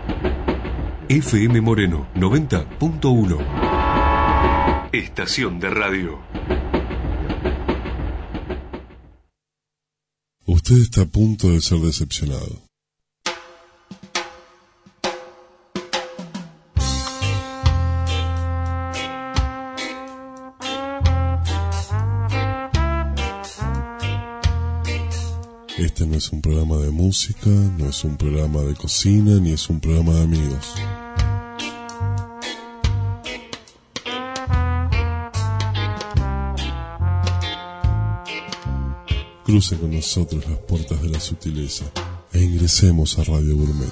FM Moreno 90.1. Estación de radio. Usted está a punto de ser decepcionado. Este no es un programa de música, no es un programa de cocina, ni es un programa de amigos. Cruce con nosotros las puertas de la sutileza e ingresemos a Radio Gourmet.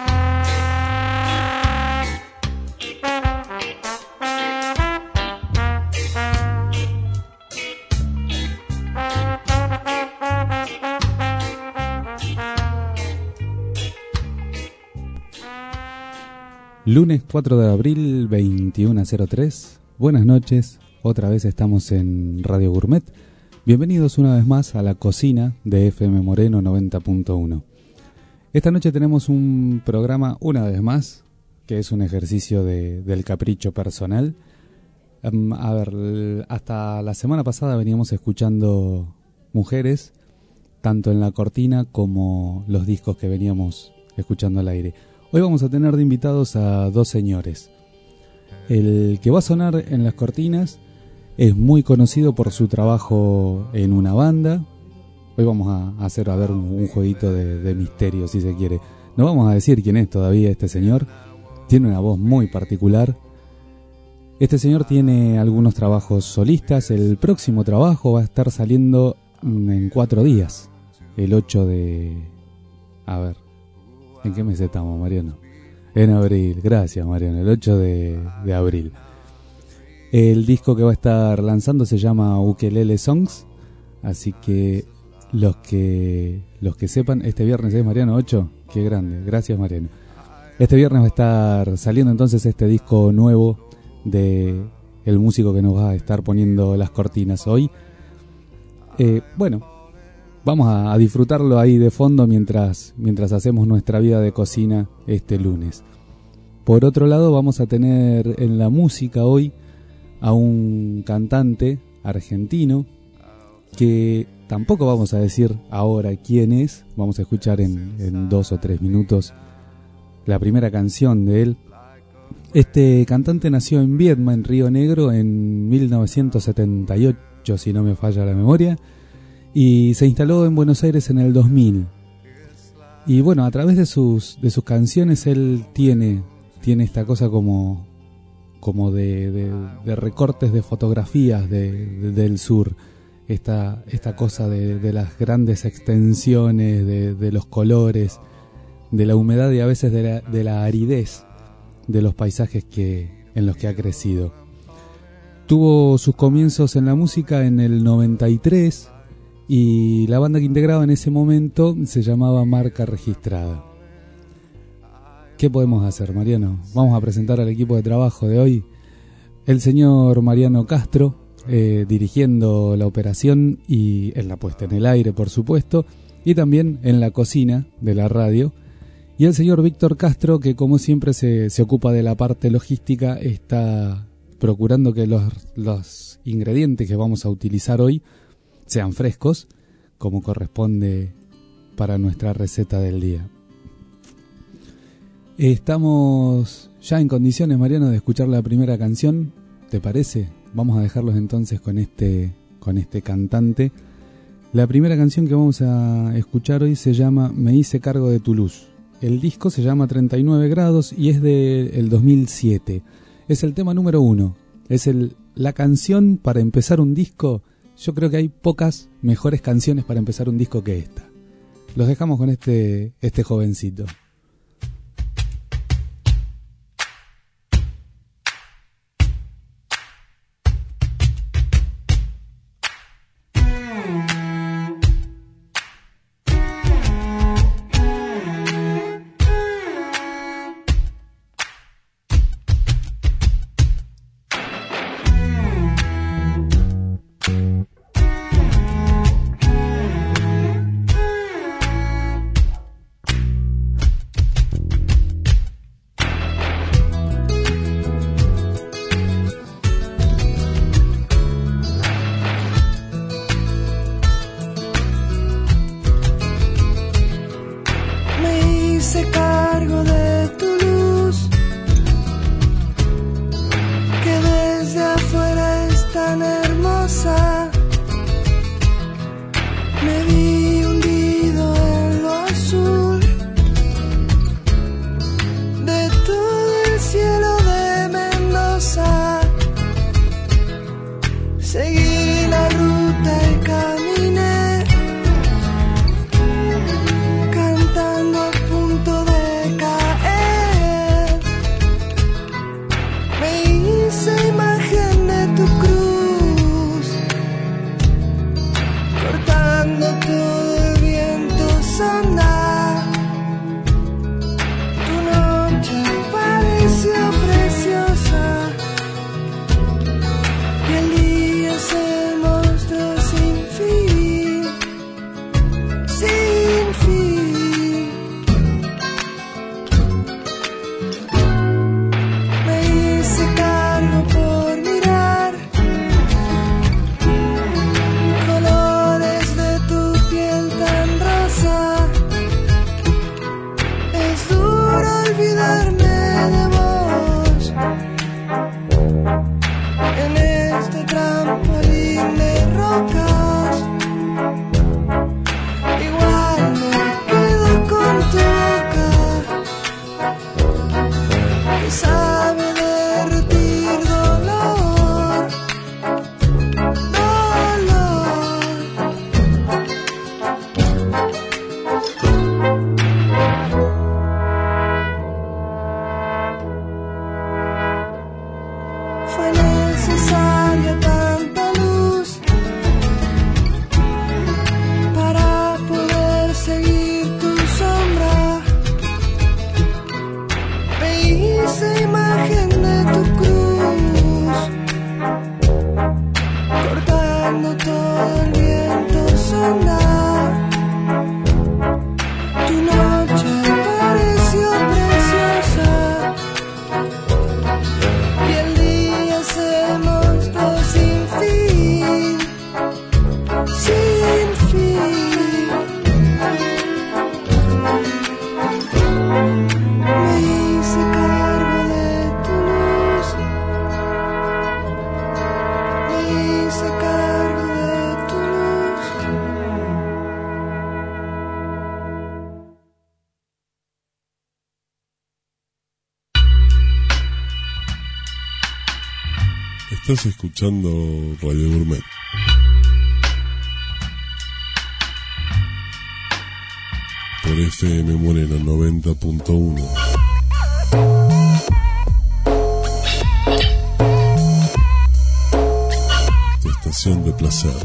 Lunes 4 de abril, 21:03. Buenas noches, otra vez estamos en Radio Gourmet. Bienvenidos una vez más a la cocina de FM Moreno 90.1. Esta noche tenemos un programa, una vez más, que es un ejercicio del capricho personal. A ver, hasta la semana pasada veníamos escuchando mujeres, tanto en la cortina como los discos que veníamos escuchando al aire. Hoy vamos a tener de invitados a dos señores. El que va a sonar en las cortinas es muy conocido por su trabajo en una banda. Hoy vamos a hacer un jueguito de misterio, si se quiere. No vamos a decir quién es todavía este señor. Tiene una voz muy particular. Este señor tiene algunos trabajos solistas. El próximo trabajo va a estar saliendo en 4 días. El 8 de... ¿En qué mes estamos, Mariano? En abril, gracias, Mariano, el 8 de abril. El disco que va a estar lanzando se llama Ukelele Songs, así que los que sepan, este viernes es, Mariano, 8, qué grande, gracias, Mariano. Este viernes va a estar saliendo entonces este disco nuevo de el músico que nos va a estar poniendo las cortinas hoy. Vamos a disfrutarlo ahí de fondo mientras hacemos nuestra vida de cocina este lunes. Por otro lado, vamos a tener en la música hoy a un cantante argentino que tampoco vamos a decir ahora quién es. Vamos a escuchar en 2 o 3 minutos la primera canción de él. Este cantante nació en Viedma, en Río Negro, en 1978, si no me falla la memoria. Y se instaló en Buenos Aires en el 2000. Y bueno, a través de sus canciones él tiene esta cosa como de recortes de fotografías del sur. Esta cosa de las grandes extensiones, de los colores, de la humedad y a veces de la aridez de los paisajes en los que ha crecido. Tuvo sus comienzos en la música en el 93. Y la banda que integraba en ese momento se llamaba Marca Registrada. ¿Qué podemos hacer, Mariano? Vamos a presentar al equipo de trabajo de hoy. El señor Mariano Castro, dirigiendo la operación y en la puesta en el aire, por supuesto, y también en la cocina de la radio. Y el señor Víctor Castro, que como siempre se ocupa de la parte logística, está procurando que los ingredientes que vamos a utilizar hoy sean frescos, como corresponde para nuestra receta del día. Estamos ya en condiciones, Mariano, de escuchar la primera canción, ¿te parece? Vamos a dejarlos entonces con este cantante. La primera canción que vamos a escuchar hoy se llama Me hice cargo de tu luz. El disco se llama 39 grados y es del 2007. Es el tema número 1. Es la canción para empezar un disco. Yo creo que hay pocas mejores canciones para empezar un disco que esta. Los dejamos con este jovencito. olvidarme de vos. En este trampolín de rocas, igual me quedo con tu boca, que sabe derretir dolor, dolor. Fue necesaria tanta luz para poder seguir tu sombra. Me hice imagen de tu cruz, cortando todo el viento sonda. Tu noche pareció preciosa y el día se mostró sin fin, sin fin. Me hice cargo de tu luz, me hice cargo de tu luz. Estás escuchando Radio Gourmet. Por FM Moreno 90.1. Tu estación de placer.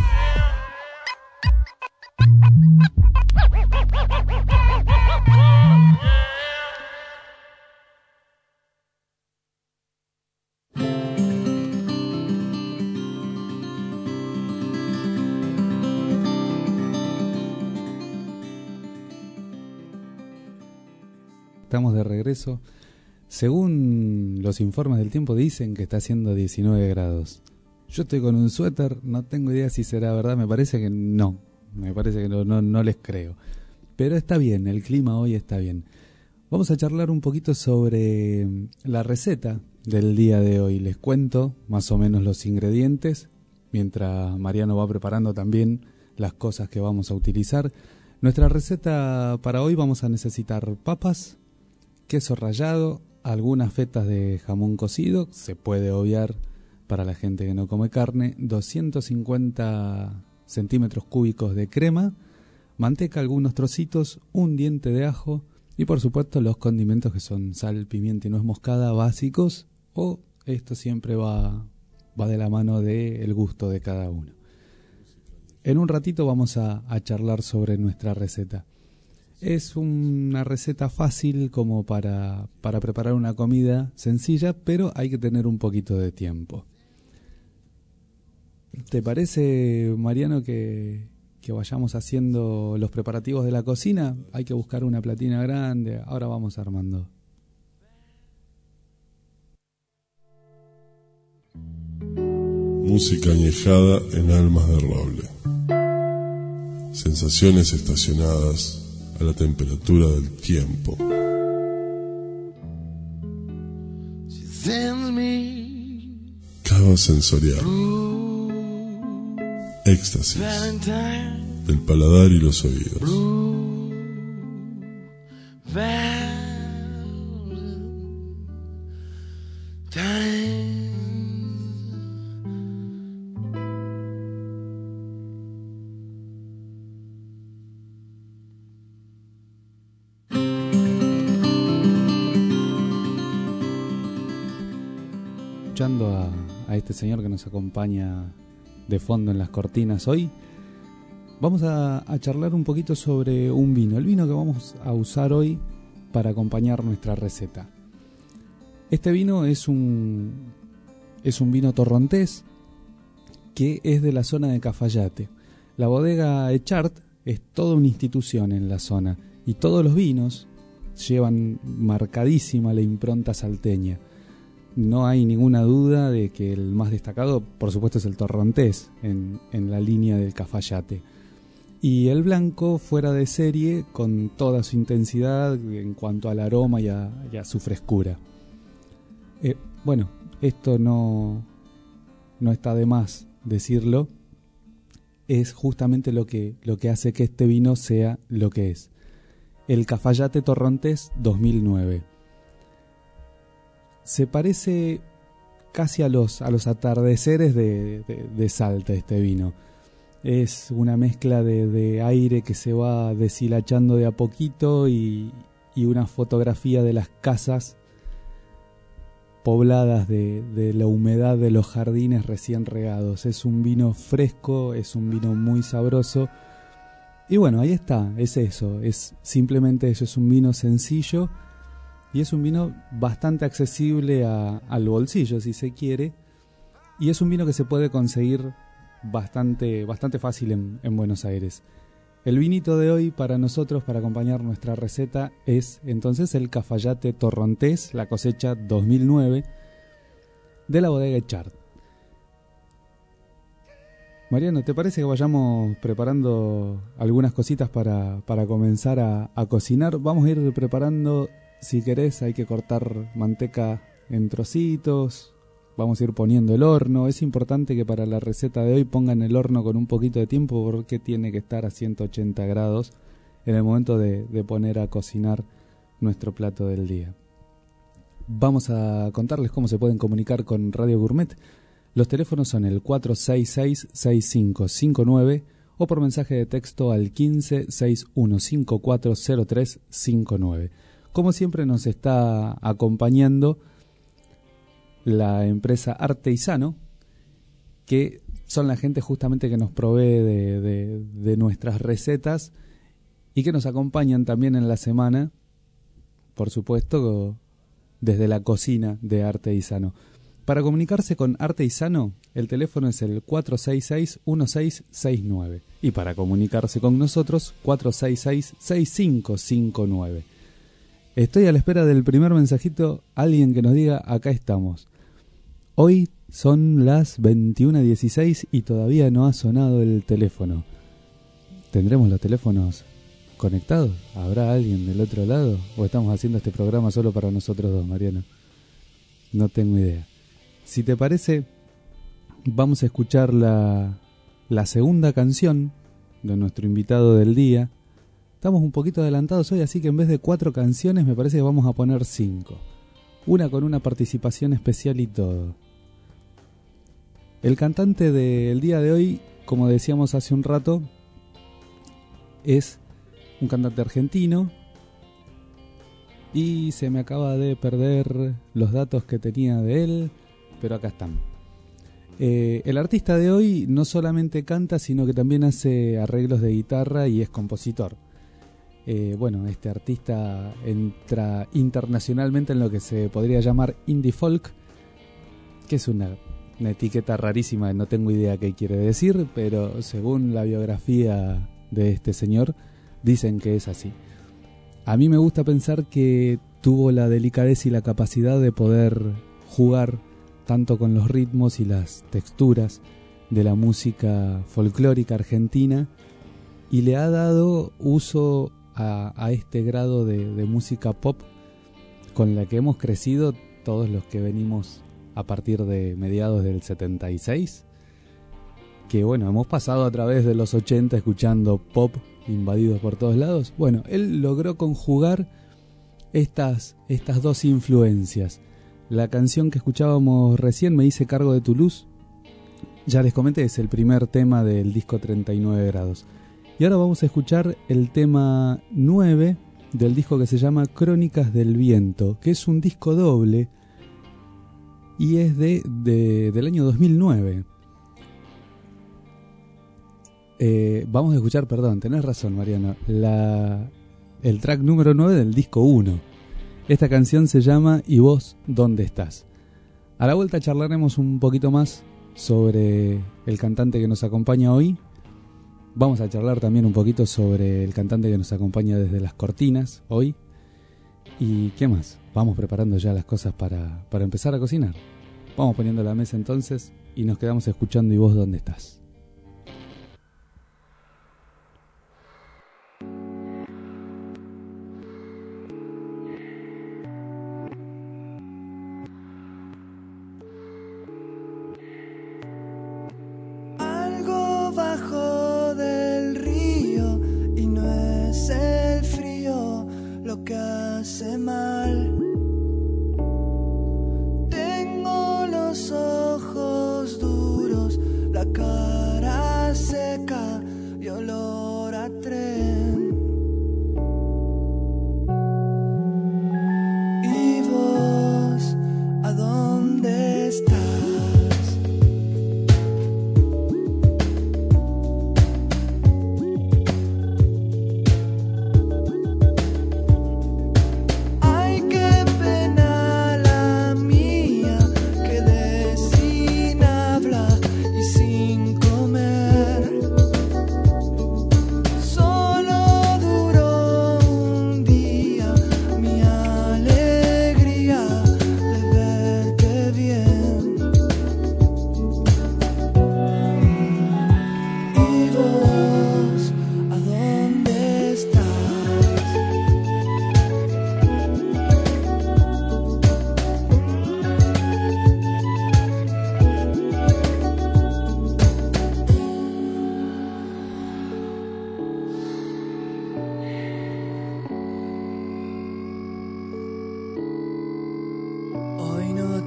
Estamos de regreso. Según los informes del tiempo dicen que está haciendo 19 grados. Yo estoy con un suéter, no tengo idea si será verdad, me parece que no. Me parece que no les creo. Pero está bien, el clima hoy está bien. Vamos a charlar un poquito sobre la receta del día de hoy. Les cuento más o menos los ingredientes, mientras Mariano va preparando también las cosas que vamos a utilizar. Nuestra receta para hoy: vamos a necesitar papas, queso rallado, algunas fetas de jamón cocido, se puede obviar para la gente que no come carne, 250 centímetros cúbicos de crema, manteca, algunos trocitos, un diente de ajo y por supuesto los condimentos que son sal, pimienta y nuez moscada básicos, o esto siempre va de la mano del gusto de cada uno. En un ratito vamos a charlar sobre nuestra receta. Es una receta fácil como para preparar una comida sencilla, pero hay que tener un poquito de tiempo. ¿Te parece, Mariano, que vayamos haciendo los preparativos de la cocina? Hay que buscar una platina grande, ahora vamos armando. Música añejada en almas de roble. Sensaciones estacionadas a la temperatura del tiempo. Cava sensorial. Éxtasis del paladar y los oídos. Escuchando a este señor que nos acompaña de fondo en las cortinas hoy, vamos a charlar un poquito sobre un vino, el vino que vamos a usar hoy para acompañar nuestra receta. Este vino es un vino torrontés que es de la zona de Cafayate. La bodega Echart es toda una institución en la zona y todos los vinos llevan marcadísima la impronta salteña. No hay ninguna duda de que el más destacado, por supuesto, es el torrontés en la línea del Cafayate. y el blanco fuera de serie con toda su intensidad en cuanto al aroma y a su frescura. Bueno, esto no está de más decirlo, es justamente lo que hace que este vino sea lo que es. El Cafayate Torrontés 2009. Se parece casi a los atardeceres de Salta este vino. Es una mezcla de aire que se va deshilachando de a poquito y una fotografía de las casas pobladas de la humedad de los jardines recién regados. Es un vino fresco, es un vino muy sabroso. Y bueno, ahí está, es eso, es simplemente eso, es un vino sencillo y es un vino bastante accesible al bolsillo, si se quiere, y es un vino que se puede conseguir bastante fácil en Buenos Aires. El vinito de hoy para nosotros, para acompañar nuestra receta, es entonces el Cafayate Torrontés, la cosecha 2009, de la bodega Echard. Mariano, ¿te parece que vayamos preparando algunas cositas para comenzar a cocinar? Vamos a ir preparando, si querés, hay que cortar manteca en trocitos, vamos a ir poniendo el horno. Es importante que para la receta de hoy pongan el horno con un poquito de tiempo porque tiene que estar a 180 grados en el momento de poner a cocinar nuestro plato del día. Vamos a contarles cómo se pueden comunicar con Radio Gourmet. Los teléfonos son el 466-6559 o por mensaje de texto al 1561540359. Como siempre nos está acompañando la empresa Arteisano, que son la gente justamente que nos provee de nuestras recetas y que nos acompañan también en la semana, por supuesto, desde la cocina de Arteisano. Para comunicarse con Arteisano, el teléfono es el 466-1669. Y para comunicarse con nosotros, 466-6559. Estoy a la espera del primer mensajito, alguien que nos diga, acá estamos. Hoy son las 21:16 y todavía no ha sonado el teléfono. ¿Tendremos los teléfonos conectados? ¿Habrá alguien del otro lado? ¿O estamos haciendo este programa solo para nosotros dos, Mariano? No tengo idea. Si te parece, vamos a escuchar la segunda canción de nuestro invitado del día. Estamos un poquito adelantados hoy, así que en vez de 4 canciones me parece que vamos a poner 5. Una con una participación especial y todo. El cantante del día de hoy, como decíamos hace un rato, es un cantante argentino. Y se me acaba de perder los datos que tenía de él, pero acá están. El artista de hoy no solamente canta, sino que también hace arreglos de guitarra y es compositor. Bueno, este artista entra internacionalmente en lo que se podría llamar indie folk, que es una etiqueta rarísima, no tengo idea qué quiere decir, pero según la biografía de este señor, dicen que es así. A mí me gusta pensar que tuvo la delicadeza y la capacidad de poder jugar tanto con los ritmos y las texturas de la música folclórica argentina y le ha dado uso a este grado de música pop con la que hemos crecido todos los que venimos a partir de mediados del 76, que bueno, hemos pasado a través de los 80 escuchando pop invadidos por todos lados. Bueno, él logró conjugar estas dos influencias. La canción que escuchábamos recién, Me hice cargo de tu luz, ya les comenté, es el primer tema del disco 39 grados. Y ahora vamos a escuchar el tema 9 del disco que se llama Crónicas del Viento, que es un disco doble y es del año 2009. Vamos a escuchar, perdón, tenés razón, Mariano, el track número 9 del disco 1. Esta canción se llama ¿Y vos dónde estás? A la vuelta charlaremos un poquito más sobre el cantante que nos acompaña hoy. Vamos a charlar también un poquito sobre el cantante que nos acompaña desde las cortinas hoy. ¿Y qué más? Vamos preparando ya las cosas para empezar a cocinar. Vamos poniendo la mesa entonces y nos quedamos escuchando ¿Y vos dónde estás?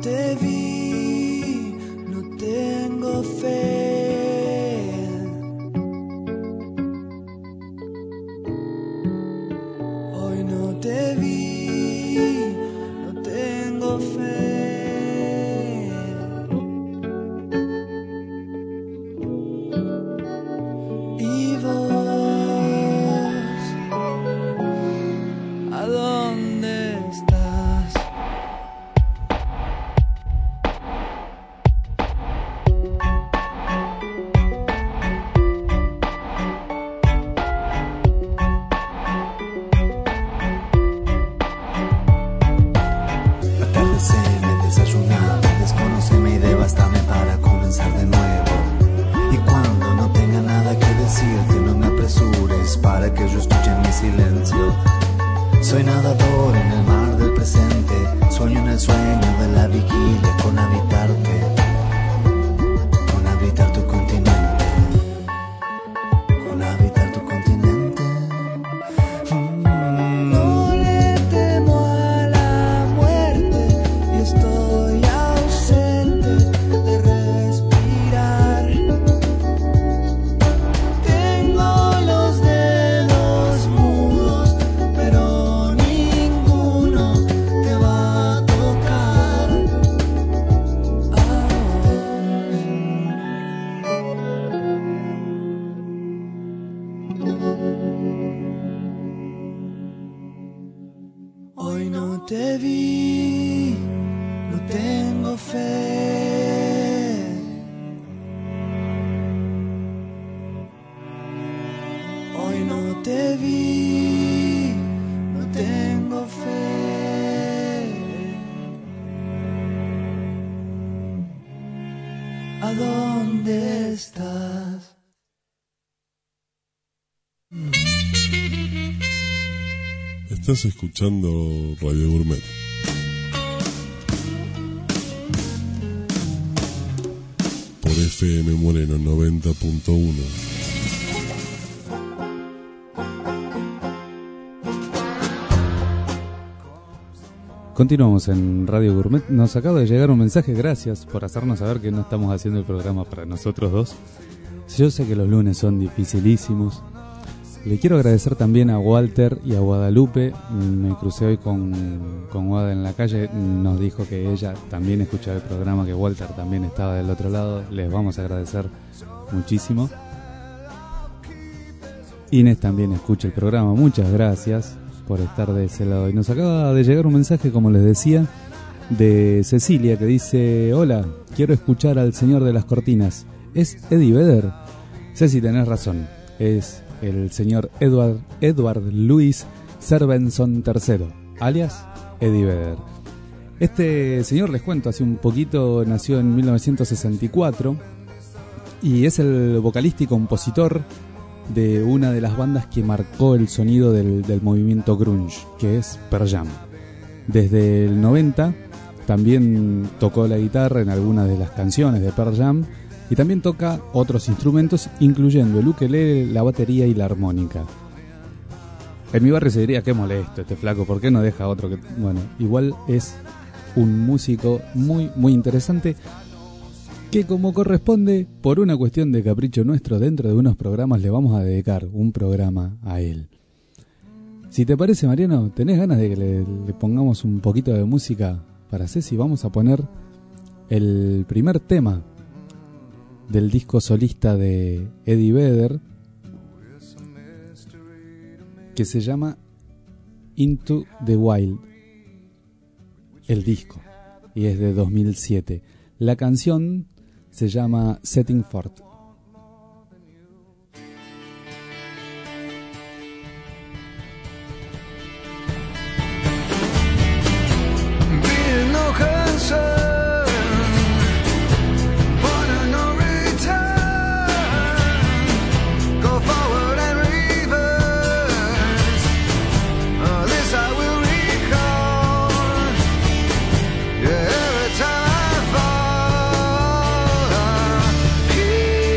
te vi, no tengo fe. Hoy no te vi, no tengo fe. Y vos, ¿a dónde estás? Atardeceme, desayuname, desconóceme y devastame para comenzar de nuevo. Y cuando no tenga nada que decirte, no me apresures para que yo escuche mi silencio. Soy nadador en el mar del presente, sueño en el sueño de la vigilia con habitarte, con habitar tu continente, con habitar tu continente. No le temo a la muerte y estoy ausente de respirar. Tengo los dedos mudos, pero ninguno te va a tocar. Hoy no te vi, no tengo fe. Hoy no te vi, no tengo fe. ¿A dónde estás? Estás escuchando Radio Gourmet. Por FM Moreno 90.1. Continuamos en Radio Gourmet. Nos acaba de llegar un mensaje, gracias por hacernos saber que no estamos haciendo el programa para nosotros dos. Yo sé que los lunes son dificilísimos. Le quiero agradecer también a Walter y a Guadalupe. Me crucé hoy con Guada en la calle. Nos dijo que ella también escuchaba el programa, que Walter también estaba del otro lado. Les vamos a agradecer muchísimo. Inés también escucha el programa. Muchas gracias por estar de ese lado. Y nos acaba de llegar un mensaje, como les decía, de Cecilia, que dice: hola, quiero escuchar al señor de las cortinas. ¿Es Eddie Vedder? Ceci, tenés razón. Es el señor Edward Louis Servenson III, alias Eddie Vedder. Este señor, les cuento, hace un poquito nació en 1964 y es el vocalista y compositor de una de las bandas que marcó el sonido del movimiento grunge, que es Pearl Jam. Desde el 90 también tocó la guitarra en algunas de las canciones de Pearl Jam y también toca otros instrumentos, incluyendo el ukelele, la batería y la armónica. En mi barrio se diría: qué molesto este flaco, ¿por qué no deja otro? Que... Bueno, igual es un músico muy, muy interesante, que, como corresponde, por una cuestión de capricho nuestro, dentro de unos programas le vamos a dedicar un programa a él. Si te parece, Mariano, ¿tenés ganas de que le pongamos un poquito de música para Ceci? Vamos a poner el primer tema del disco solista de Eddie Vedder, que se llama Into the Wild, el disco, y es de 2007. La canción se llama Setting Forth. Every time I fall,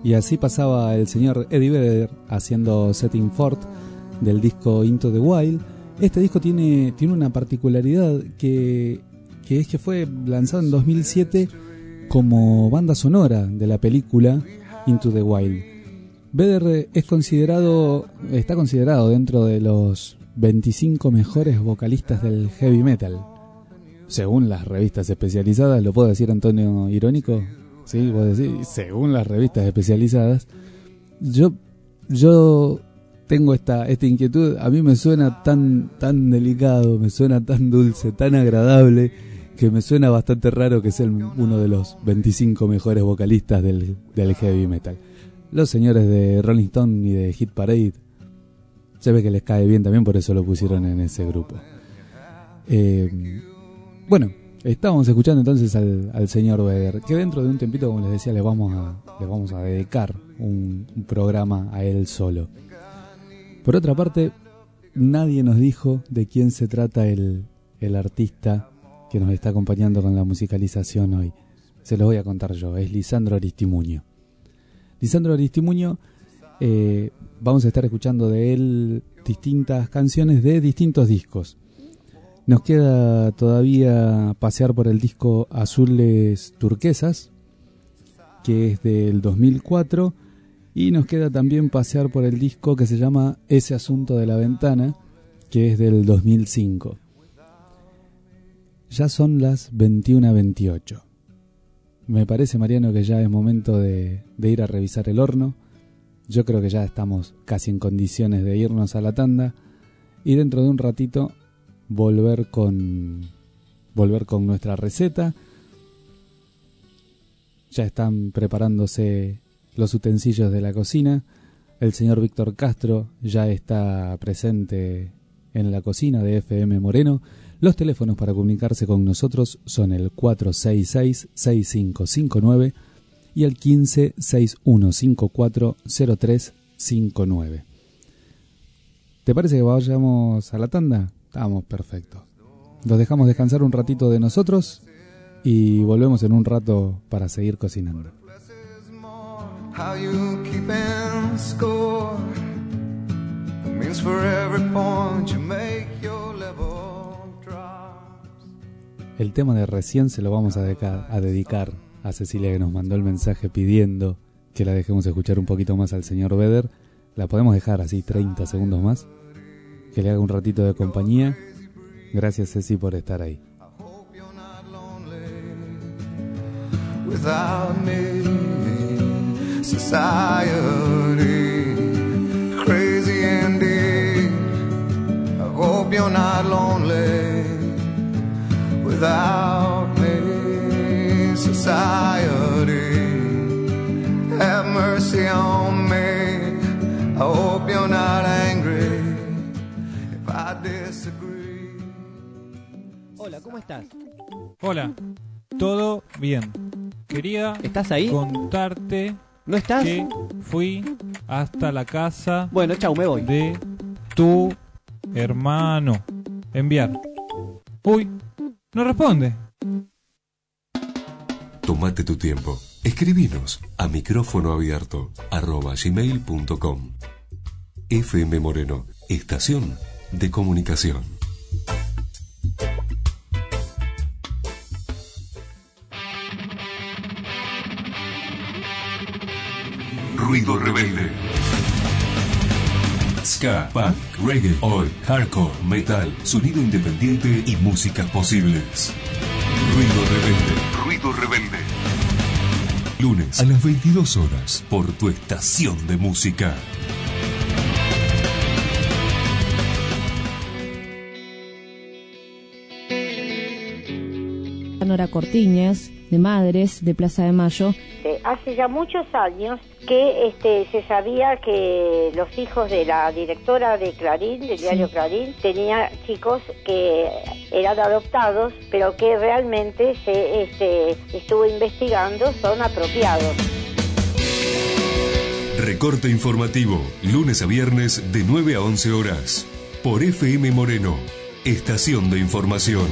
Y así pasaba el señor Eddie Vedder haciendo Setting Forth del disco Into the Wild. Este disco tiene una particularidad que es que fue lanzado en 2007 como banda sonora de la película Into the Wild. Vedder está considerado dentro de los 25 mejores vocalistas del heavy metal, según las revistas especializadas. ¿Lo puedo decir, Antonio, irónico? Sí, vos decís, según las revistas especializadas. Yo tengo esta inquietud. A mí me suena tan delicado, me suena tan dulce, tan agradable, que me suena bastante raro que sea uno de los 25 mejores vocalistas del heavy metal. Los señores de Rolling Stone y de Hit Parade se ve que les cae bien también, por eso lo pusieron en ese grupo. Bueno, estábamos escuchando entonces al señor Vedder, que dentro de un tiempito, como les decía, le vamos a dedicar un programa a él solo. Por otra parte, nadie nos dijo de quién se trata el artista que nos está acompañando con la musicalización hoy. Se los voy a contar yo. Es Lisandro Aristimuño. Lisandro Aristimuño, vamos a estar escuchando de él distintas canciones de distintos discos. Nos queda todavía pasear por el disco Azules Turquesas, que es del 2004, y nos queda también pasear por el disco que se llama Ese Asunto de la Ventana, que es del 2005. Ya son las 21:28. Me parece, Mariano, que ya es momento de ir a revisar el horno. Yo creo que ya estamos casi en condiciones de irnos a la tanda y dentro de un ratito volver con nuestra receta. Ya están preparándose los utensilios de la cocina. El señor Víctor Castro ya está presente en la cocina de FM Moreno. Los teléfonos para comunicarse con nosotros son el 466-6559 y el 15-6154-0359. ¿Te parece que vayamos a la tanda? Estamos perfectos. Los dejamos descansar un ratito de nosotros y volvemos en un rato para seguir cocinando. How you keeping score means for every point you make your level drops. El tema de recién se lo vamos a dedicar a Cecilia, que nos mandó el mensaje pidiendo que la dejemos escuchar un poquito más al señor Vedder. La podemos dejar así 30 segundos más, que le haga un ratito de compañía. Gracias, Ceci, por estar ahí. Without me, society crazy indeed. I hope you're not lonely without me, society have mercy on me. I hope you're not angry if I disagree. Hola, ¿cómo estás? Hola, todo bien. Quería ¿Estás ahí? contarte ¿No estás? que fui hasta la casa Bueno, chau, me voy. de tu hermano. Enviar. Uy, no responde. Tómate tu tiempo. Escribinos a micrófonoabierto@gmail.com. FM Moreno, estación de comunicación. Ruido rebelde. Ska, punk, reggae, oi, hardcore, metal, sonido independiente y músicas posibles. Ruido rebelde. Ruido rebelde. Lunes a las 22 horas por tu estación de música. Nora Cortiñas, de Madres, de Plaza de Mayo. Hace ya muchos años que se sabía que los hijos de la directora de Clarín, del diario Clarín, tenía chicos que eran adoptados, pero que realmente se estuvo investigando, son apropiados. Recorte informativo, lunes a viernes de 9 a 11 horas, por FM Moreno, estación de información.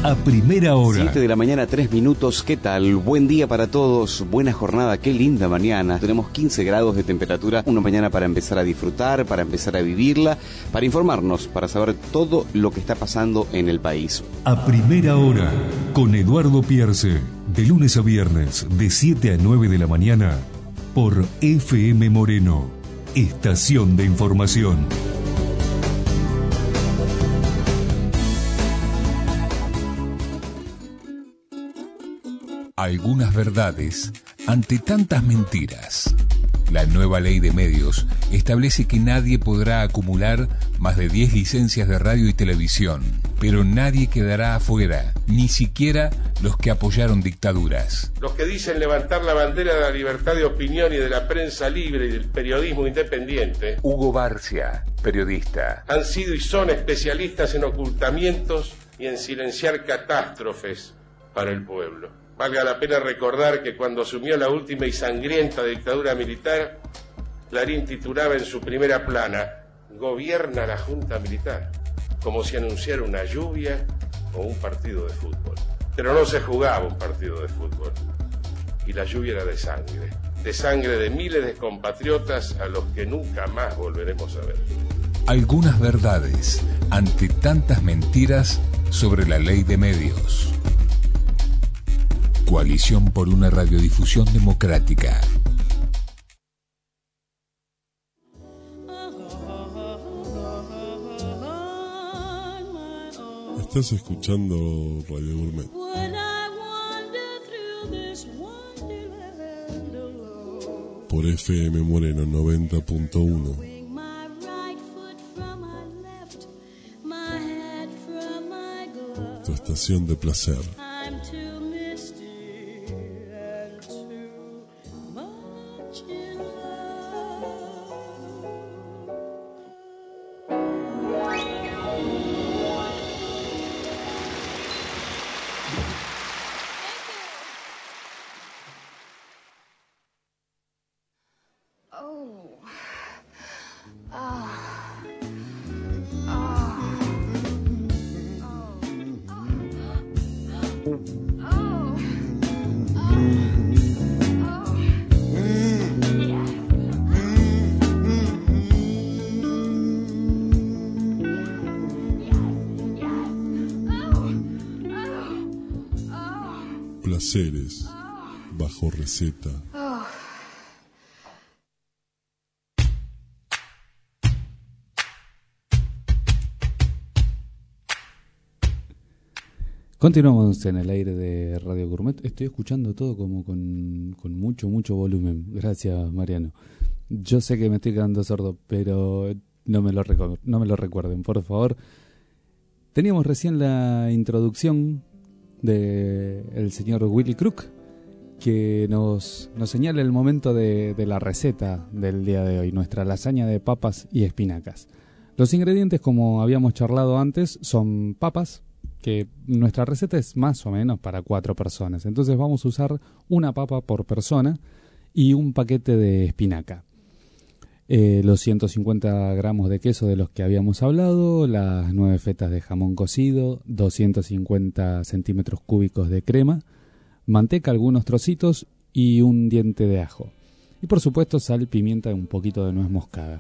A primera hora. 7 de la mañana, 3 minutos. ¿Qué tal? Buen día para todos. Buena jornada. Qué linda mañana. Tenemos 15 grados de temperatura. Una mañana para empezar a disfrutar, para empezar a vivirla, para informarnos, para saber todo lo que está pasando en el país. A primera hora. Con Eduardo Pierce. De lunes a viernes, de 7 a 9 de la mañana. Por FM Moreno. Estación de información. Algunas verdades ante tantas mentiras. La nueva ley de medios establece que nadie podrá acumular más de 10 licencias de radio y televisión, pero nadie quedará afuera, ni siquiera los que apoyaron dictaduras. Los que dicen levantar la bandera de la libertad de opinión y de la prensa libre y del periodismo independiente. Hugo Barcia, periodista. Han sido y son especialistas en ocultamientos y en silenciar catástrofes para el pueblo. Valga la pena recordar que cuando asumió la última y sangrienta dictadura militar, Clarín titulaba en su primera plana: "Gobierna la Junta Militar", como si anunciara una lluvia o un partido de fútbol. Pero no se jugaba un partido de fútbol, y la lluvia era de sangre de miles de compatriotas a los que nunca más volveremos a ver. Algunas verdades ante tantas mentiras sobre la ley de medios. Coalición por una radiodifusión democrática. Estás escuchando Radio Gourmet. Por FM Moreno 90.1. Tu estación de placer. Placeres bajo receta. Continuamos en el aire de Radio Gourmet. Estoy escuchando todo como con mucho volumen. Gracias, Mariano. Yo sé que me estoy quedando sordo, pero no me lo recuerden, por favor. Teníamos recién la introducción del señor Willy Crook, que nos señala el momento de la receta del día de hoy, nuestra lasaña de papas y espinacas. Los ingredientes, como habíamos charlado antes, son papas, que nuestra receta es más o menos para 4 personas. Entonces vamos a usar una papa por persona y un paquete de espinaca. Los 150 gramos de queso de los que habíamos hablado, las 9 fetas de jamón cocido, 250 centímetros cúbicos de crema, manteca, algunos trocitos y un diente de ajo. Y por supuesto sal, pimienta y un poquito de nuez moscada.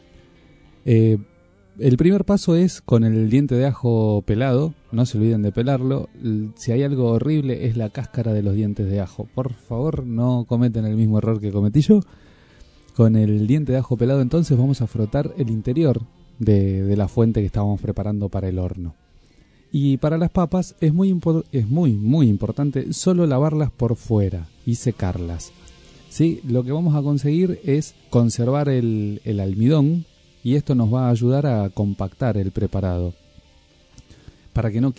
El primer paso es con el diente de ajo pelado, no se olviden de pelarlo. Si hay algo horrible es la cáscara de los dientes de ajo. Por favor, no cometen el mismo error que cometí yo. Con el diente de ajo pelado entonces vamos a frotar el interior de la fuente que estábamos preparando para el horno. Y para las papas es muy importante solo lavarlas por fuera y secarlas. ¿Sí? Lo que vamos a conseguir es conservar el almidón, y esto nos va a ayudar a compactar el preparado para que no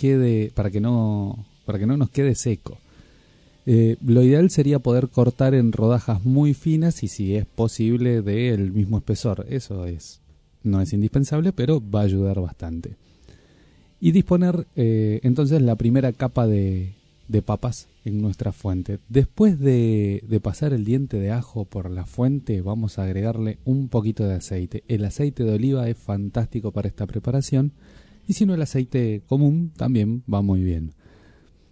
nos quede seco. Lo ideal sería poder cortar en rodajas muy finas y, si es posible, del mismo espesor. Eso no es indispensable, pero va a ayudar bastante. Y disponer entonces la primera capa de papas en nuestra fuente. Después de pasar el diente de ajo por la fuente, vamos a agregarle un poquito de aceite. El aceite de oliva es fantástico para esta preparación, y si no, el aceite común también va muy bien.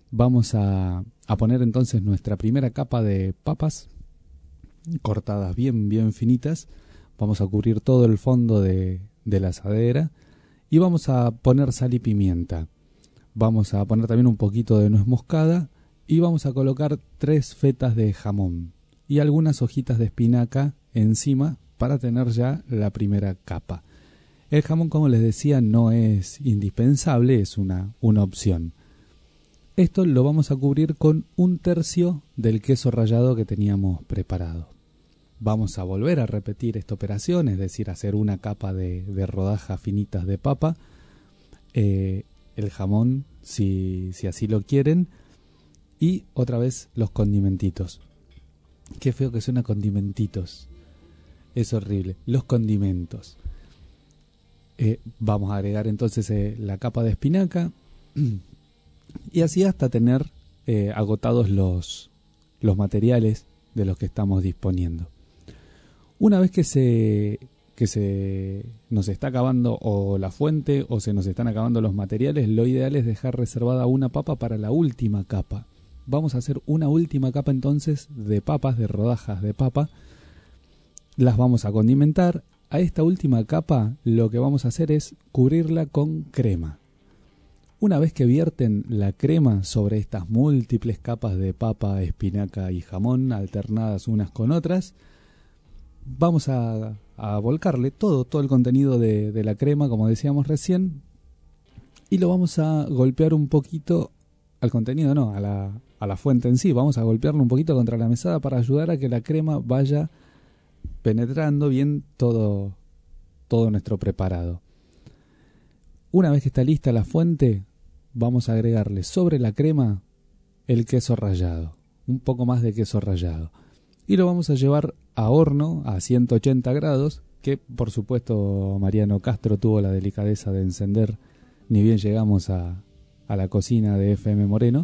Vamos a poner entonces nuestra primera capa de papas cortadas bien finitas. Vamos a cubrir todo el fondo de la asadera y vamos a poner sal y pimienta. Vamos a poner también un poquito de nuez moscada y vamos a colocar 3 fetas de jamón y algunas hojitas de espinaca encima para tener ya la primera capa. El jamón, como les decía, no es indispensable, es una opción. Esto lo vamos a cubrir con 1/3 del queso rallado que teníamos preparado. Vamos a volver a repetir esta operación, es decir, hacer una capa de rodajas finitas de papa, el jamón si así lo quieren, y otra vez los condimentitos. Qué feo que suena condimentitos, es horrible, los condimentos. Vamos a agregar entonces la capa de espinaca y así hasta tener agotados los materiales de los que estamos disponiendo. Una vez que se nos está acabando o la fuente o se nos están acabando los materiales, lo ideal es dejar reservada una papa para la última capa. Vamos a hacer una última capa entonces de papas, de rodajas de papa. Las vamos a condimentar. A esta última capa lo que vamos a hacer es cubrirla con crema. Una vez que vierten la crema sobre estas múltiples capas de papa, espinaca y jamón alternadas unas con otras, vamos a volcarle todo el contenido de la crema, como decíamos recién, y lo vamos a golpear un poquito al contenido, no, a la fuente en sí. Vamos a golpearlo un poquito contra la mesada para ayudar a que la crema vaya penetrando bien todo nuestro preparado. Una vez que está lista la fuente, vamos a agregarle sobre la crema el queso rallado, un poco más de queso rallado, y lo vamos a llevar a horno a 180 grados, que por supuesto Mariano Castro tuvo la delicadeza de encender ni bien llegamos a la cocina de FM Moreno.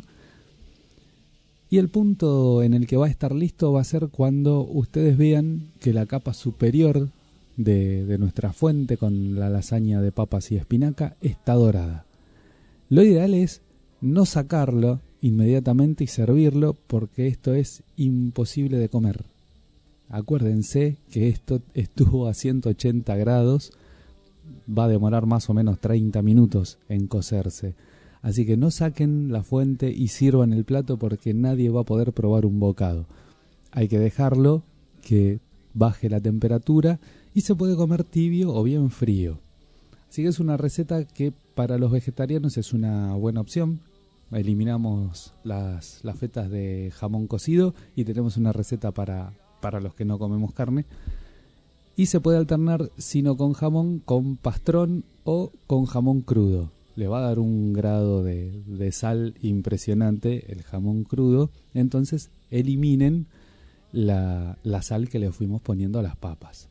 Y el punto en el que va a estar listo va a ser cuando ustedes vean que la capa superior de nuestra fuente con la lasaña de papas y espinaca está dorada. Lo ideal es no sacarlo inmediatamente y servirlo, porque esto es imposible de comer. Acuérdense que esto estuvo a 180 grados, va a demorar más o menos 30 minutos en cocerse. Así que no saquen la fuente y sirvan el plato, porque nadie va a poder probar un bocado. Hay que dejarlo que baje la temperatura y se puede comer tibio o bien frío. Así que es una receta que para los vegetarianos es una buena opción. Eliminamos las fetas de jamón cocido y tenemos una receta para los que no comemos carne. Y se puede alternar, si no con jamón, con pastrón o con jamón crudo. Le va a dar un grado de sal impresionante el jamón crudo. Entonces eliminen la sal que le fuimos poniendo a las papas.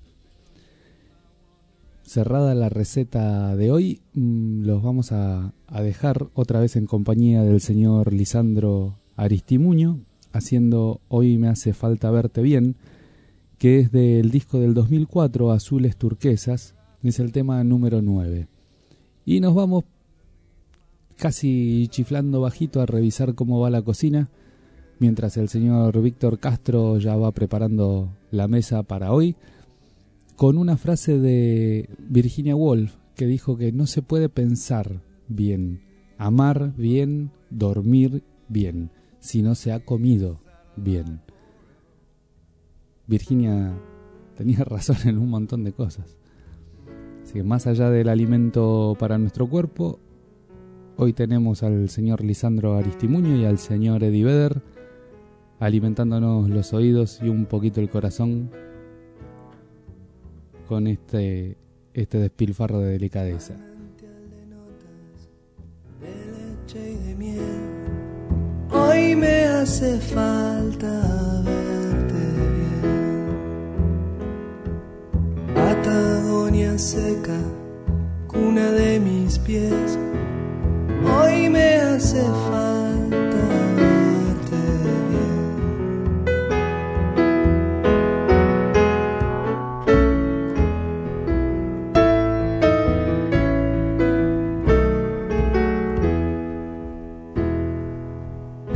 Cerrada la receta de hoy, los vamos a dejar otra vez en compañía del señor Lisandro Aristimuño, haciendo Hoy me hace falta verte bien, que es del disco del 2004, Azules Turquesas, es el tema número 9. Y nos vamos casi chiflando bajito a revisar cómo va la cocina, mientras el señor Víctor Castro ya va preparando la mesa para hoy, con una frase de Virginia Woolf que dijo que no se puede pensar bien, amar bien, dormir bien, si no se ha comido bien. Virginia tenía razón en un montón de cosas. Así que más allá del alimento para nuestro cuerpo, hoy tenemos al señor Lisandro Aristimuño y al señor Eddie Vedder alimentándonos los oídos y un poquito el corazón con este despilfarro de delicadeza. Hoy me hace falta verte bien. Patagonia seca, cuna de mis pies. Hoy me hace falta verte bien.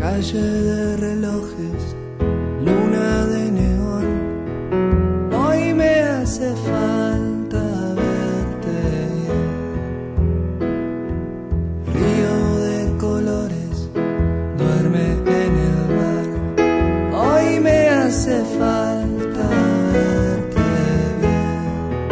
calle de relojes, luna de neón. Hoy me hace falta verte bien. Río de colores, duerme en el mar. Hoy me hace falta verte bien.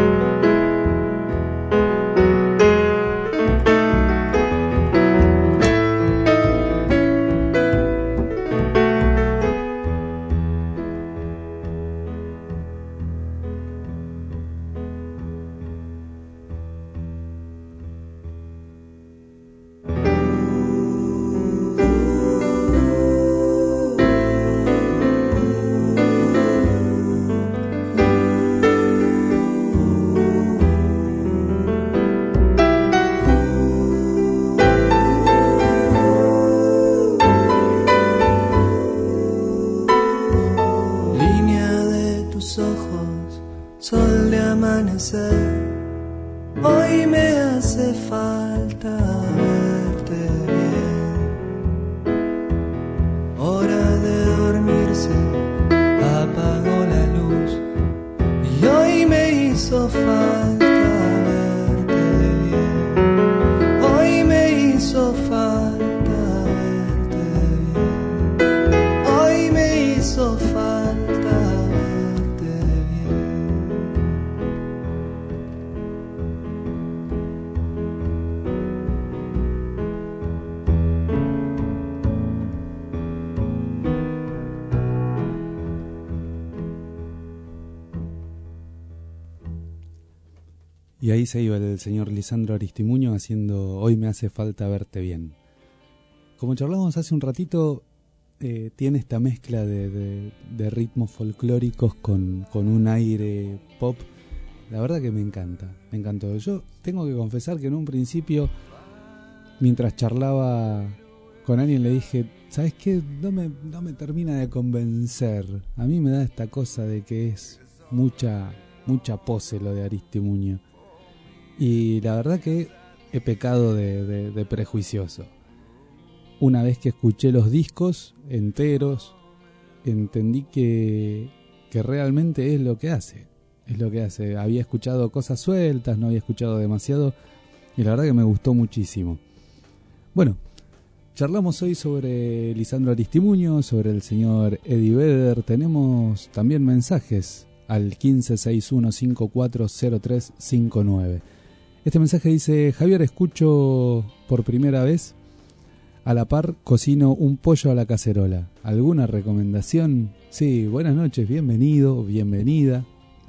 Hoy me hace falta verte bien. Hora de dormirse, apagó la luz y hoy me hizo falta verte bien. Hoy me hizo falta verte bien. Hoy me hizo falta. Y ahí se iba el señor Lisandro Aristimuño haciendo Hoy me hace falta verte bien. Como charlábamos hace un ratito, tiene esta mezcla de ritmos folclóricos con un aire pop. La verdad que me encanta, me encantó. Yo tengo que confesar que en un principio, mientras charlaba con alguien, le dije, ¿sabes qué? No me termina de convencer. A mí me da esta cosa de que es mucha pose lo de Aristimuño. Y la verdad que he pecado de prejuicioso. Una vez que escuché los discos enteros, entendí que realmente es lo que hace. Es lo que hace. Había escuchado cosas sueltas, no había escuchado demasiado, y la verdad que me gustó muchísimo. Bueno, charlamos hoy sobre Lisandro Aristimuño, sobre el señor Eddie Vedder. Tenemos también mensajes al 1561540359. Este mensaje dice: Javier, escucho por primera vez. A la par cocino un pollo a la cacerola. ¿Alguna recomendación? Sí, buenas noches, bienvenido, bienvenida.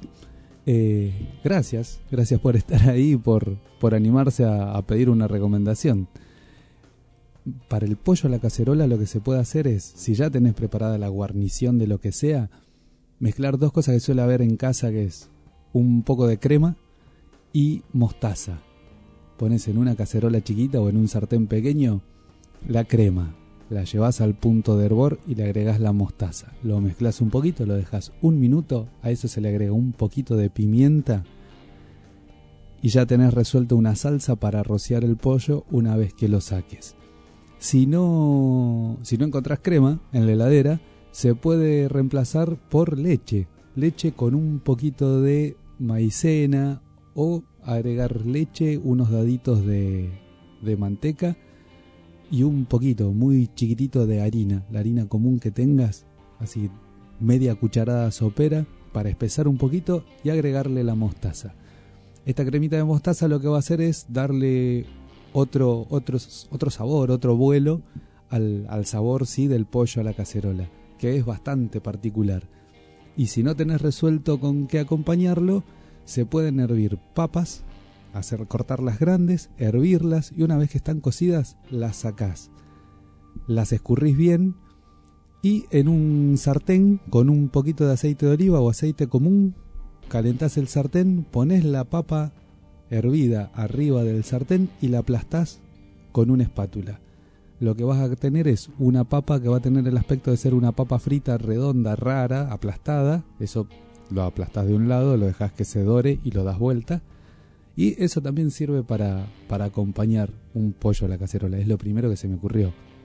Gracias por estar ahí, por animarse a pedir una recomendación. Para el pollo a la cacerola lo que se puede hacer es, si ya tenés preparada la guarnición de lo que sea, mezclar dos cosas que suele haber en casa, que es un poco de crema y mostaza. Pones en una cacerola chiquita o en un sartén pequeño la crema, la llevas al punto de hervor y le agregás la mostaza. Lo mezclas un poquito, lo dejas un minuto, a eso se le agrega un poquito de pimienta y ya tenés resuelto una salsa para rociar el pollo una vez que lo saques. Si no encontrás crema en la heladera, se puede reemplazar por leche con un poquito de maicena, o agregar leche, unos daditos de manteca y un poquito, muy chiquitito de harina, la harina común que tengas, así media cucharada sopera para espesar un poquito y agregarle la mostaza. Esta cremita de mostaza lo que va a hacer es darle otro sabor, otro vuelo al sabor, sí, del pollo a la cacerola, que es bastante particular. Y si no tenés resuelto con qué acompañarlo, se pueden hervir papas, cortarlas grandes, hervirlas, y una vez que están cocidas, las sacás. Las escurrís bien y en un sartén con un poquito de aceite de oliva o aceite común, calentás el sartén, ponés la papa hervida arriba del sartén y la aplastás con una espátula. Lo que vas a tener es una papa que va a tener el aspecto de ser una papa frita redonda, rara, aplastada. Eso lo aplastás de un lado, lo dejás que se dore y lo das vuelta. Y eso también sirve para acompañar un pollo a la cacerola. Es lo primero que se me ocurrió.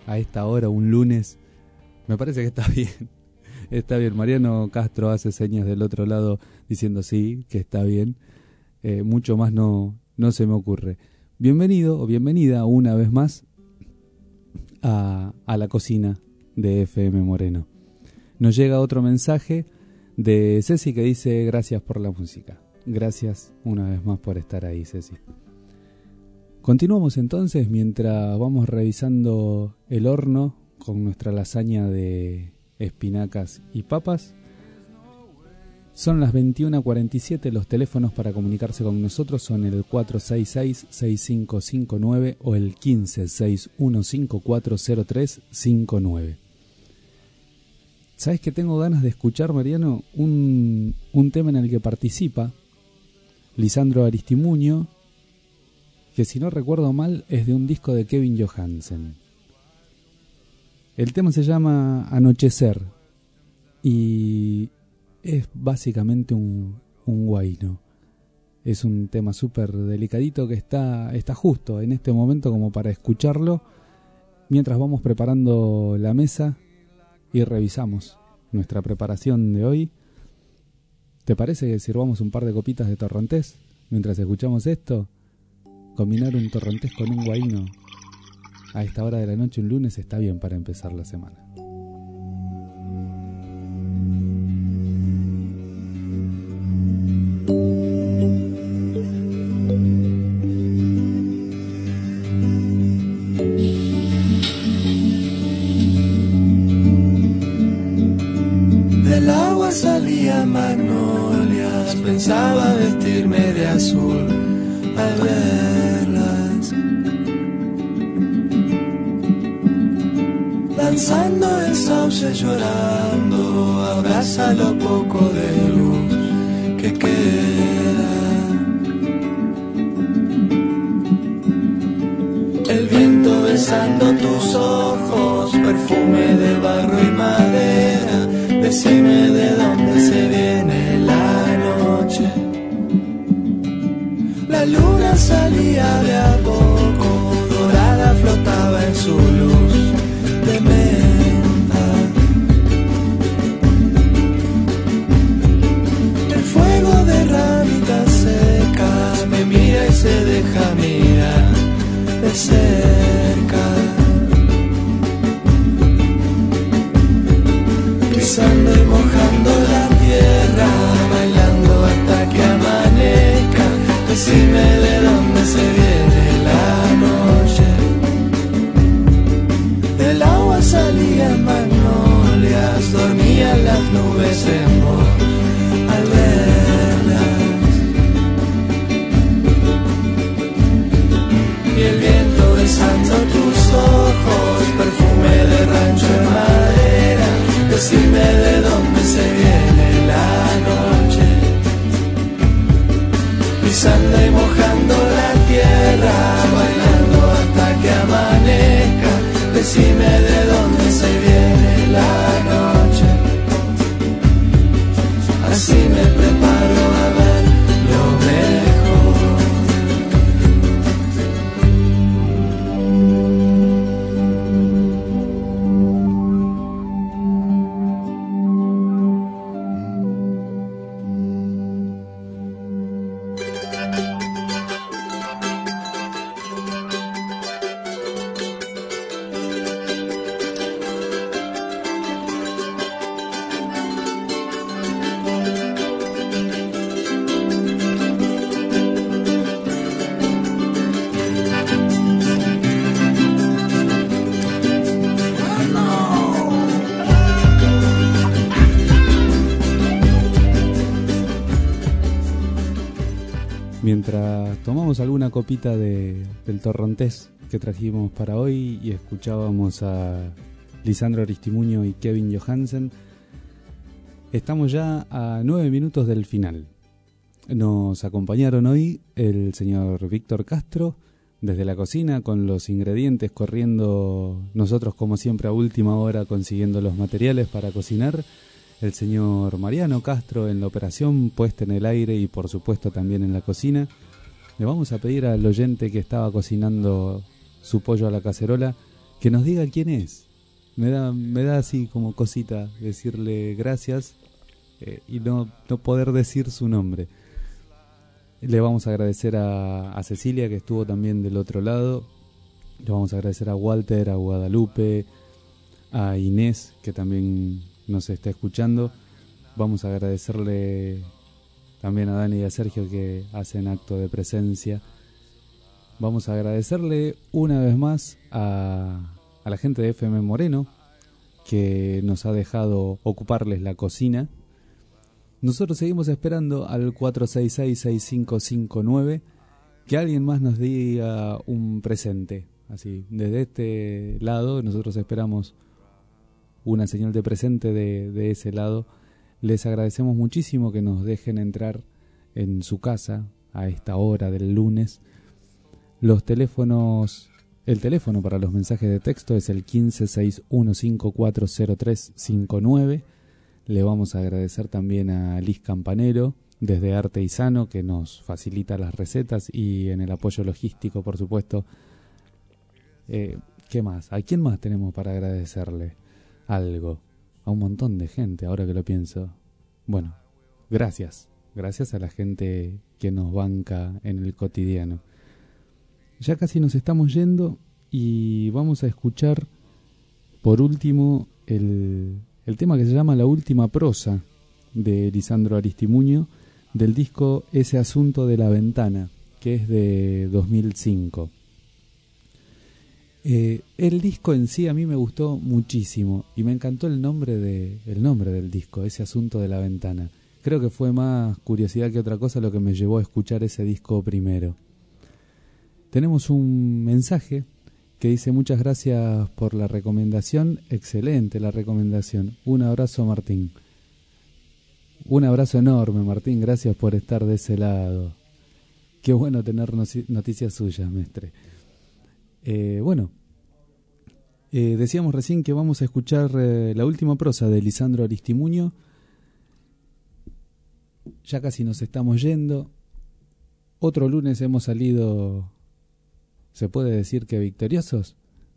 a esta hora, un lunes, me parece que está bien. Está bien. Mariano Castro hace señas del otro lado diciendo sí, que está bien. Mucho más no se me ocurre. Bienvenido o bienvenida una vez más a la cocina de FM Moreno. Nos llega otro mensaje de Ceci que dice: gracias por la música. Gracias una vez más por estar ahí, Ceci. Continuamos entonces mientras vamos revisando el horno con nuestra lasaña de espinacas y papas. Son las 21:47, los teléfonos para comunicarse con nosotros son el 466-6559 o el 1561540359. ¿Sabes que tengo ganas de escuchar, Mariano? Un tema en el que participa Lisandro Aristimuño, que si no recuerdo mal es de un disco de Kevin Johansen. El tema se llama Anochecer y es básicamente un guayno. Es un tema súper delicadito que está justo en este momento como para escucharlo mientras vamos preparando la mesa y revisamos nuestra preparación de hoy. ¿Te parece que sirvamos un par de copitas de torrontés mientras escuchamos esto? Combinar un torrontés con un guayno a esta hora de la noche un lunes está bien para empezar la semana. Del agua salía magnolias, pensaba vestirme de azul al verlas. Danzando el sauce llorando, abraza lo poco de luz que queda. El viento besando tus ojos, perfume de barro y madera. Decime de dónde se viene la noche. La luna salía de a poco, dorada flotaba en su luz de menta. El fuego de ramitas secas me mira y se deja mirar de cerca. Pisando y mojando la tierra, bailando hasta que amanezca. Decime de dónde se viene la noche. Del agua salían magnolias, dormían las nubes en vos al verlas. Y el viento besando tus ojos, perfume de rancho en madera. Decime de dónde se viene la noche. Pisando y mojando la tierra, bailando hasta que amanezca. Decime de dónde se viene la noche. Así me preparo a ver lo mejor. Mientras tomamos alguna copita del torrontés que trajimos para hoy y escuchábamos a Lisandro Aristimuño y Kevin Johansen, estamos ya a 9 minutos del final. Nos acompañaron hoy el señor Víctor Castro desde la cocina con los ingredientes corriendo, nosotros como siempre a última hora consiguiendo los materiales para cocinar. El señor Mariano Castro en la operación, puesta en el aire y por supuesto también en la cocina. Le vamos a pedir al oyente que estaba cocinando su pollo a la cacerola que nos diga quién es. Me da así como cosita decirle gracias y no poder decir su nombre. Le vamos a agradecer a Cecilia, que estuvo también del otro lado. Le vamos a agradecer a Walter, a Guadalupe, a Inés, que también nos está escuchando. Vamos a agradecerle también a Dani y a Sergio, que hacen acto de presencia. Vamos a agradecerle una vez más a la gente de FM Moreno, que nos ha dejado ocuparles la cocina. Nosotros seguimos esperando al 466-6559 que alguien más nos diga un presente. Así, desde este lado nosotros esperamos una señal de presente de ese lado. Les agradecemos muchísimo que nos dejen entrar en su casa a esta hora del lunes. Los teléfonos, el teléfono para los mensajes de texto es el 1561540359. Le vamos a agradecer también a Liz Campanero desde Arte y Sano, que nos facilita las recetas y en el apoyo logístico, por supuesto. ¿Qué más? ¿A quién más tenemos para agradecerle algo? A un montón de gente, ahora que lo pienso. Bueno, gracias. Gracias a la gente que nos banca en el cotidiano. Ya casi nos estamos yendo y vamos a escuchar por último el tema que se llama La Última Prosa, de Lisandro Aristimuño, del disco Ese Asunto de la Ventana, que es de 2005. El disco en sí a mí me gustó muchísimo y me encantó el nombre del disco, Ese Asunto de la Ventana. Creo que fue más curiosidad que otra cosa lo que me llevó a escuchar ese disco primero. Tenemos un mensaje que dice: muchas gracias por la recomendación, excelente la recomendación. Un abrazo, Martín. Un abrazo enorme, Martín, gracias por estar de ese lado. Qué bueno tener noticias suyas, mestre. Decíamos recién que vamos a escuchar La Última Prosa de Lisandro Aristimuño. Ya casi nos estamos yendo. Otro lunes hemos salido, ¿se puede decir que victoriosos?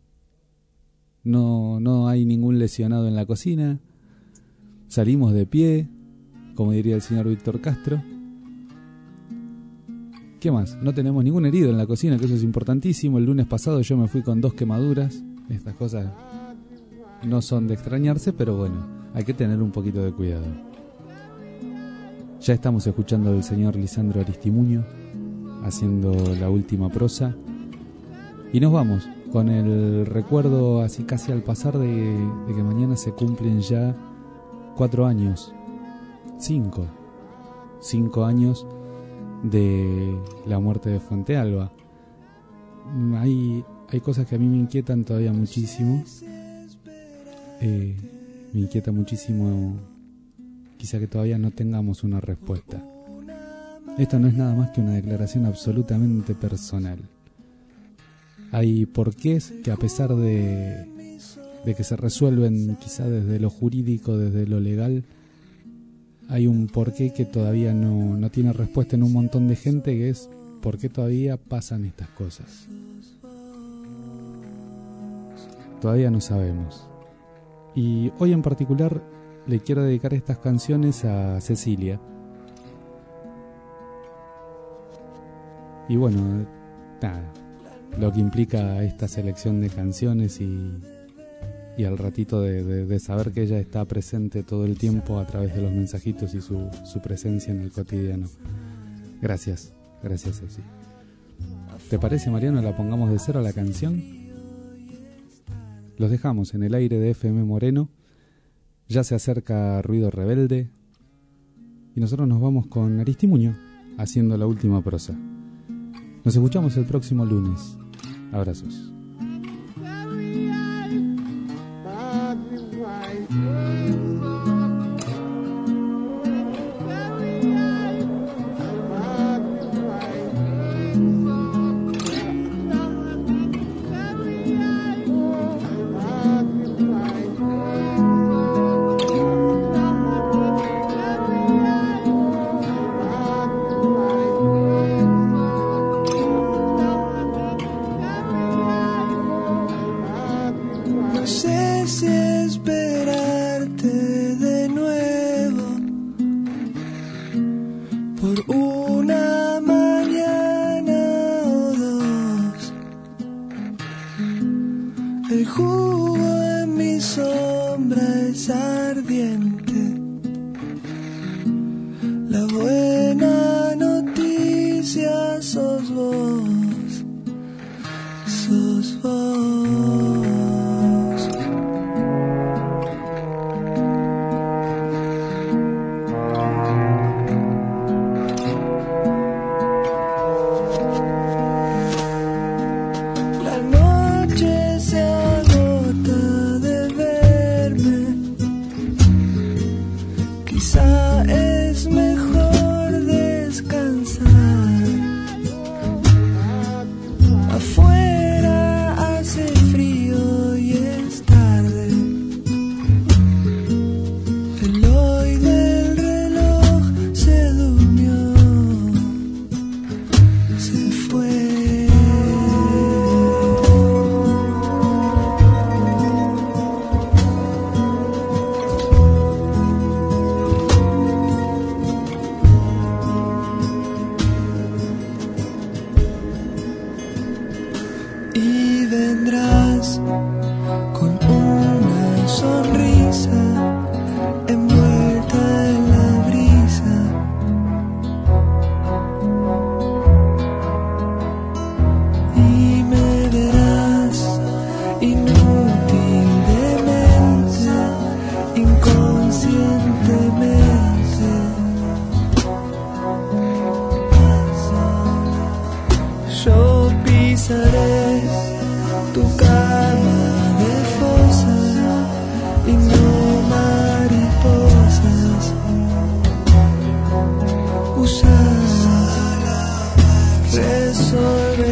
No hay ningún lesionado en la cocina. Salimos de pie, como diría el señor Víctor Castro. ¿Qué más? No tenemos ningún herido en la cocina, que eso es importantísimo. El lunes pasado yo me fui con 2 quemaduras. Estas cosas no son de extrañarse, pero bueno, hay que tener un poquito de cuidado. Ya estamos escuchando al señor Lisandro Aristimuño haciendo La Última Prosa. Y nos vamos con el recuerdo, así casi al pasar, de que mañana se cumplen ya 4 años. 5 años de la muerte de Fuente Alba. Hay cosas que a mí me inquietan todavía muchísimo. Me inquieta muchísimo quizá que todavía no tengamos una respuesta. Esto no es nada más que una declaración absolutamente personal. Hay porqués que, a pesar de que se resuelven quizá desde lo jurídico, desde lo legal, hay un porqué que todavía no tiene respuesta en un montón de gente, que es por qué todavía pasan estas cosas. Todavía no sabemos. Y hoy en particular le quiero dedicar estas canciones a Cecilia. Y bueno, nada, lo que implica esta selección de canciones y al ratito de saber que ella está presente todo el tiempo a través de los mensajitos y su presencia en el cotidiano. Gracias Ceci. ¿Te parece, Mariano, la pongamos de cero a la canción? Los dejamos en el aire de FM Moreno. Ya se acerca Ruido Rebelde y nosotros nos vamos con Aristimuño haciendo La Última Prosa. Nos escuchamos el próximo lunes. Abrazos. El jugo en mi sombra es ardiente. La buena noticia sos vos, sos vos. Quizá es mejor descansar. Afuera hace frío y es tarde. El hoy del reloj se durmió, se fue. Y vendrás con una sonrisa envuelta en la brisa. Y me verás inútil, demente, inconscientemente. Yo pisaré tu cama de fosa y no mariposas. Usar, resolver.